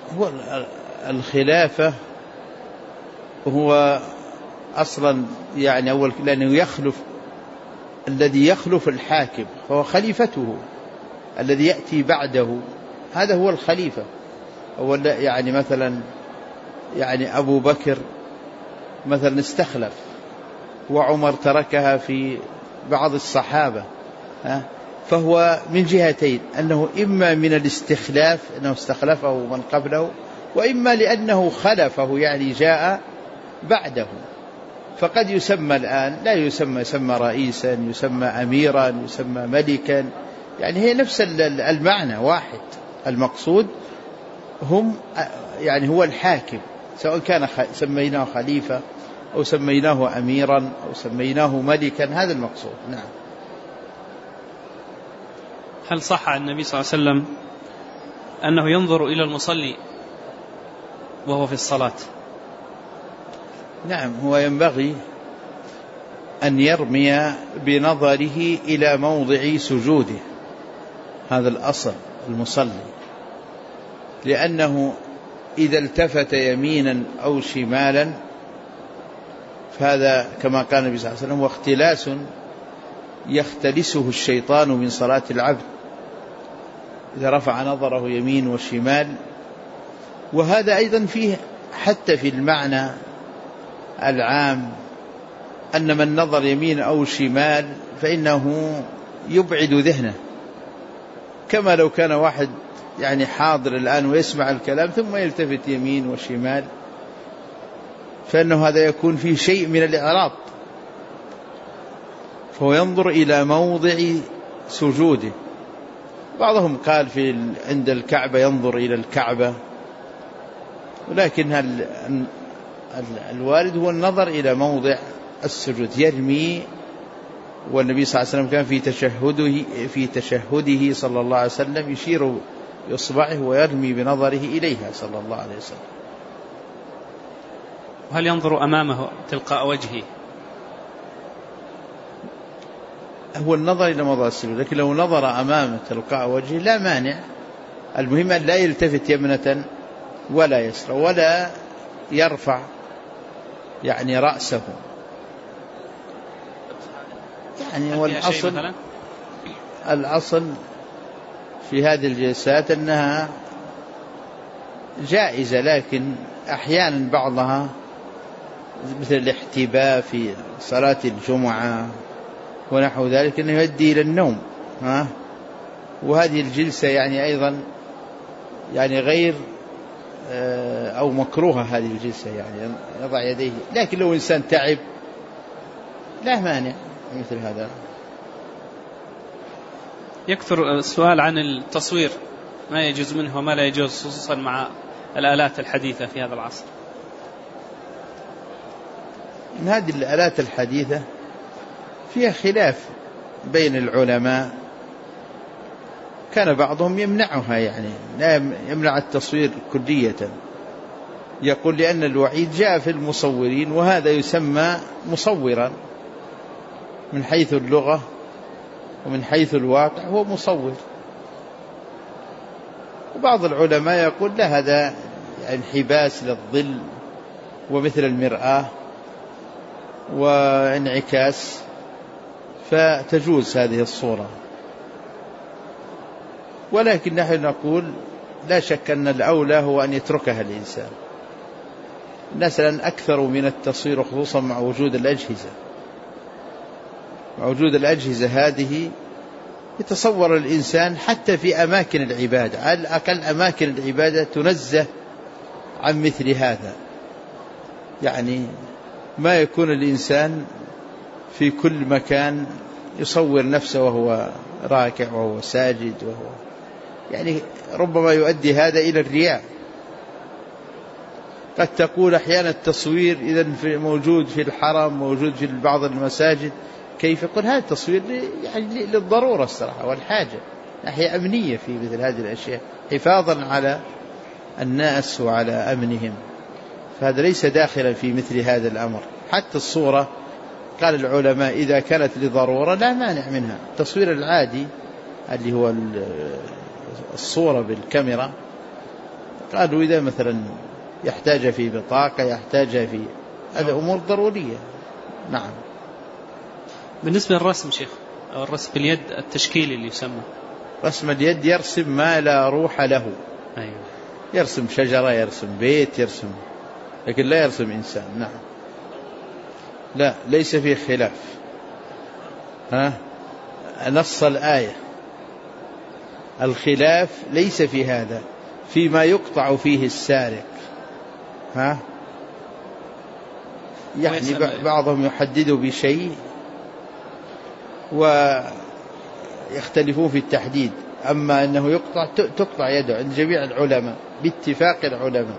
هو الخلافة هو أصلا يعني أول لأنه يخلف الذي يخلف الحاكم فهو خليفته الذي يأتي بعده، هذا هو الخليفة. هو يعني مثلا يعني أبو بكر مثلا استخلف وعمر تركها في بعض الصحابة، فهو من جهتين، أنه إما من الاستخلاف أنه استخلفه من قبله، وإما لأنه خلفه يعني جاء بعده. فقد يسمى الآن لا يسمى رئيسا، يسمى أميرا، يسمى ملكا، يعني هي نفس المعنى واحد. المقصود هم يعني هو الحاكم، سواء كان سميناه خليفة أو سميناه أميرا أو سميناه ملكا، هذا المقصود. نعم. هل صح عن النبي صلى الله عليه وسلم أنه ينظر إلى المصلي وهو في الصلاة؟ نعم، هو ينبغي أن يرمي بنظره إلى موضع سجوده، هذا الأصل المصلي، لأنه إذا التفت يمينا أو شمالا فهذا كما قال النبي صلى الله عليه وسلم واختلاس يختلسه الشيطان من صلاة العبد إذا رفع نظره يمين وشمال. وهذا أيضا فيه حتى في المعنى العام أن من نظر يمين أو شمال فإنه يبعد ذهنه، كما لو كان واحد يعني حاضر الآن ويسمع الكلام ثم يلتفت يمين وشمال، فإنه هذا يكون فيه شيء من الإعراض. فهو ينظر إلى موضع سجوده. بعضهم قال عند الكعبة ينظر إلى الكعبة، ولكن الوارد هو النظر إلى موضع السجود، يرمي. والنبي صلى الله عليه وسلم كان في تشهده صلى الله عليه وسلم يشير بإصبعه ويرمي بنظره إليها صلى الله عليه وسلم. وهل ينظر أمامه تلقاء وجهه؟ هو النظر إلى موضع السجود، لكن لو نظر أمامه تلقاء وجهه لا مانع. المهم أن لا يلتفت يمنة ولا يسرى ولا يرفع يعني رأسه. يعني هو الأصل في هذه الجلسات أنها جائزة، لكن أحيانا بعضها مثل الاحتباء في صلاة الجمعة ونحو ذلك أنه يؤدي إلى النوم، وهذه الجلسة يعني أيضا يعني غير أو مكروهة هذه الجلسة، يعني يضع يديه. لكن لو إنسان تعب لا مانع مثل هذا. يكثر السؤال عن التصوير، ما يجوز منه وما لا يجوز، خصوصا مع الآلات الحديثة في هذا العصر. من هذه الآلات الحديثة فيها خلاف بين العلماء، كان بعضهم يمنعها، يعني لا يمنع التصوير كلية، يقول لأن الوعيد جاء في المصورين وهذا يسمى مصورا من حيث اللغة ومن حيث الواقع هو مصور. وبعض العلماء يقول لا، هذا انحباس للظل ومثل المرآة وانعكاس، فتجوز هذه الصورة. ولكن نحن نقول لا شك أن الأولى هو أن يتركها الإنسان. الناس الآن أكثر من التصوير، خصوصا مع وجود الأجهزة. مع وجود الأجهزة هذه يتصور الإنسان حتى في أماكن العبادة، على الأقل أماكن العبادة تنزه عن مثل هذا. يعني ما يكون الإنسان في كل مكان يصور نفسه وهو راكع وهو ساجد وهو يعني ربما يؤدي هذا إلى الرياء. قد تقول أحيانا التصوير إذا موجود في الحرم، موجود في بعض المساجد، كيف؟ يقول هذا التصوير يعني للضرورة الصراحة والحاجة، ناحية أمنية في مثل هذه الأشياء، حفاظا على الناس وعلى أمنهم، فهذا ليس داخلا في مثل هذا الأمر. حتى الصورة قال العلماء إذا كانت لضرورة لا مانع منها. التصوير العادي اللي هو الصورة بالكاميرا قالوا إذا مثلا يحتاج في بطاقة، يحتاج في هذا أمور ضرورية. نعم. بالنسبة للرسم شيخ، أو الرسم باليد التشكيلي اللي يسمى رسم اليد، يرسم ما لا روح له. أيوة. يرسم شجرة، يرسم بيت، يرسم، لكن لا يرسم إنسان. نعم. لا، ليس فيه خلاف. نص الآية، الخلاف ليس في هذا، فيما يقطع فيه السارق. يعني بعضهم يحدد بشيء ويختلفون في التحديد، أما أنه تقطع يده عند جميع العلماء باتفاق العلماء.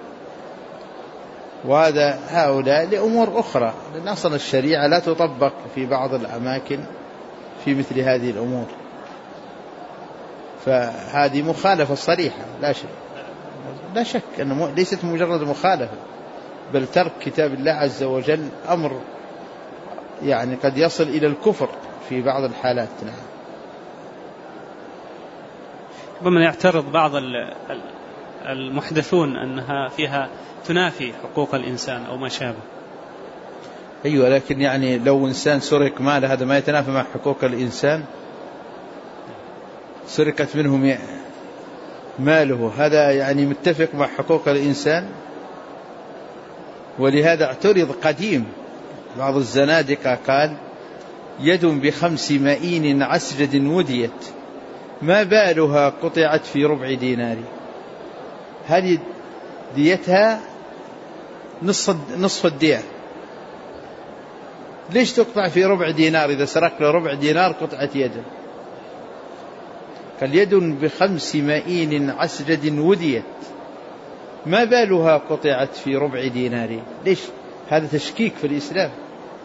وهذا هؤلاء لأمور أخرى، لأن أصلا الشريعة لا تطبق في بعض الأماكن في مثل هذه الأمور، فهذه مخالفة صريحة لا شك أنه ليست مجرد مخالفة، بل ترك كتاب الله عز وجل أمر يعني قد يصل إلى الكفر في بعض الحالات. نعم. ربما يعترض بعض المحدثون أنها فيها تنافي حقوق الإنسان أو ما شابه. أيوة، لكن يعني لو إنسان سرق ماله، هذا ما يتنافى مع حقوق الإنسان؟ سرقت منهم ماله، هذا يعني متفق مع حقوق الإنسان؟ ولهذا اعترض قديم بعض الزنادقة قال: يد ب5 مئين عسجد وديت، ما بالها قطعت في ربع دينار. هذه ديتها نصف الدية، ليش تقطع في ربع دينار؟ إذا سرق له ربع دينار قطعت يده. قال: يد ب5 مئين عسجد وديت، ما بالها قطعت في ربع دينار. ليش؟ هذا تشكيك في الإسلام.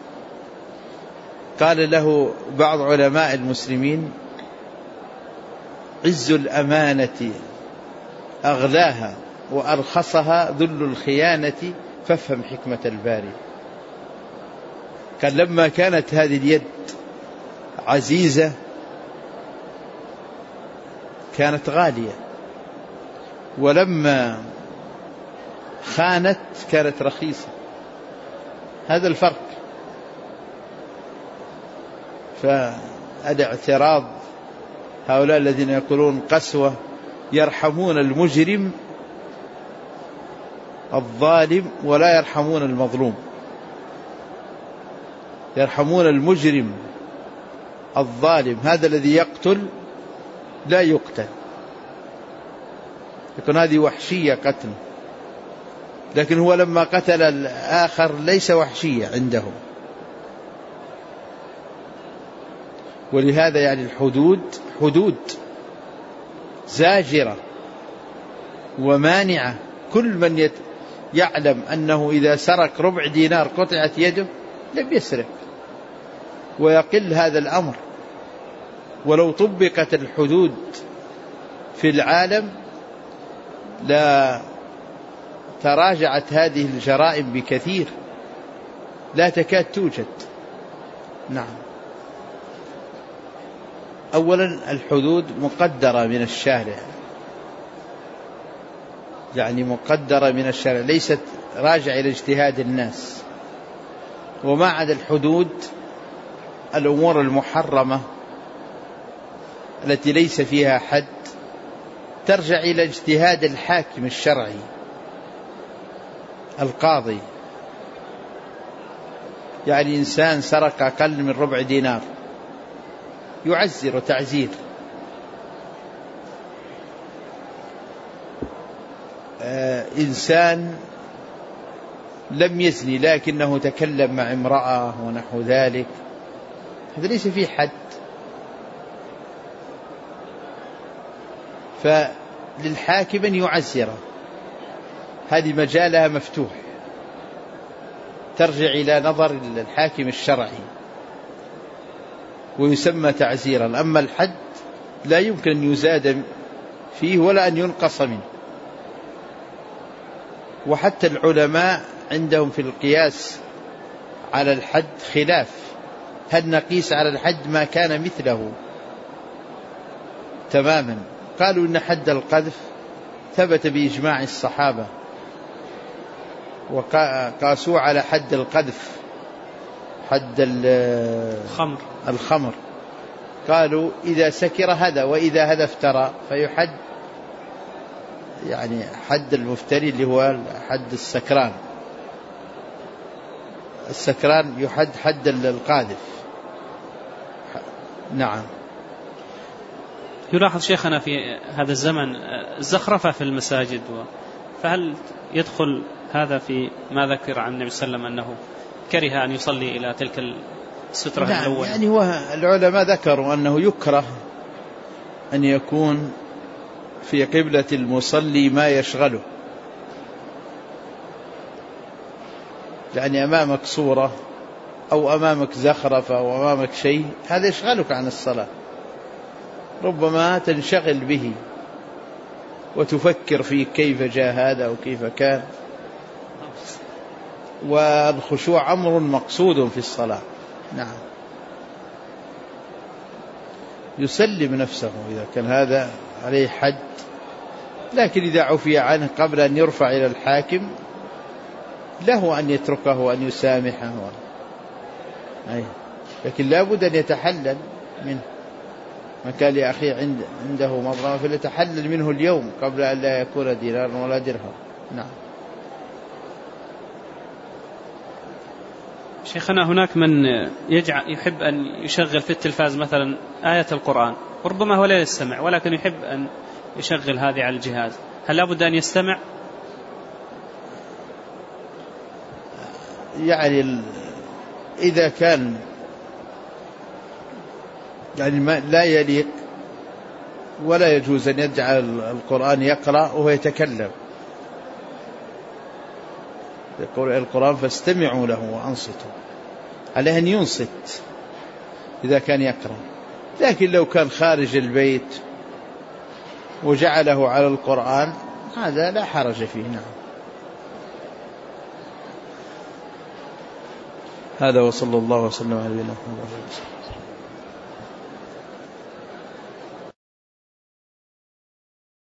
قال له بعض علماء المسلمين: عز الأمانة أغلاها وأرخصها ذل الخيانة، فافهم حكمة الباري. قال: لما كانت هذه اليد عزيزة كانت غالية، ولما خانت كانت رخيصة. هذا الفرق. فهذا اعتراض هؤلاء الذين يقولون قسوة، يرحمون المجرم الظالم ولا يرحمون المظلوم. يرحمون المجرم الظالم، هذا الذي يقتل لا يقتل، يكون هذه وحشية قتل، لكن هو لما قتل الآخر ليس وحشية عنده. ولهذا يعني الحدود حدود زاجرة ومانعة. كل من يعلم أنه إذا سرق ربع دينار قطعت يده لم يسرق، ويقل هذا الأمر. ولو طبقت الحدود في العالم لا تراجعت هذه الجرائم بكثير، لا تكاد توجد. نعم. أولا الحدود مقدرة من الشارع، يعني مقدرة من الشارع، ليست راجع إلى اجتهاد الناس. وما عدا الحدود الأمور المحرمة التي ليس فيها حد ترجع إلى اجتهاد الحاكم الشرعي القاضي. يعني إنسان سرق أقل من ربع دينار يعزر تعزير. إنسان لم يزني لكنه تكلم مع امرأة ونحو ذلك، هذا ليس فيه حد. فللحاكم أن يعزره، هذه مجالها مفتوح، ترجع إلى نظر الحاكم الشرعي ويسمى تعزيرا. أما الحد لا يمكن أن يزاد فيه ولا أن ينقص منه. وحتى العلماء عندهم في القياس على الحد خلاف، هل نقيس على الحد ما كان مثله تماما؟ قالوا إن حد القذف ثبت بإجماع الصحابة، وقاسوا على حد القذف، حد الخمر، قالوا إذا سكر هذا وإذا هذا افترى فيحد، يعني حد المفتري اللي هو حد السكران، السكران يحد حد القاذف. نعم. يلاحظ شيخنا في هذا الزمن الزخرفة في المساجد، فهل يدخل هذا في ما ذكر عن النبي صلى الله عليه وسلم أنه كره أن يصلي إلى تلك السترة الأولى؟ يعني هو العلماء ذكروا أنه يكره أن يكون في قبلة المصلي ما يشغله، يعني أمامك صورة أو أمامك زخرفة أو أمامك شيء، هذا يشغلك عن الصلاة، ربما تنشغل به وتفكر في كيف جاء هذا وكيف كان، والخشوع أمر مقصود في الصلاة. نعم. يسلم نفسه إذا كان هذا عليه حد، لكن إذا عفي عنه قبل أن يرفع إلى الحاكم له أن يتركه وأن يسامحه، لكن لا بد أن يتحلل منه. ما كان لأخي عنده مظلمة فليتحلل منه اليوم قبل أن لا يكون دينار ولا درهم. نعم. شيخنا، هناك من يحب أن يشغل في التلفاز مثلا آية القرآن، وربما هو لا يستمع ولكن يحب أن يشغل هذه على الجهاز، هل لابد أن يستمع؟ يعني إذا كان يعني ما لا يليق ولا يجوز أن يجعل القرآن يقرأ وهو يتكلم، يقول القرآن فاستمعوا له وأنصتوا، عليه أن ينصت إذا كان يقرأ. لكن لو كان خارج البيت وجعله على القرآن هذا لا حرج فيه. نعم. هذا وصلى الله وسلم على نبينا محمد.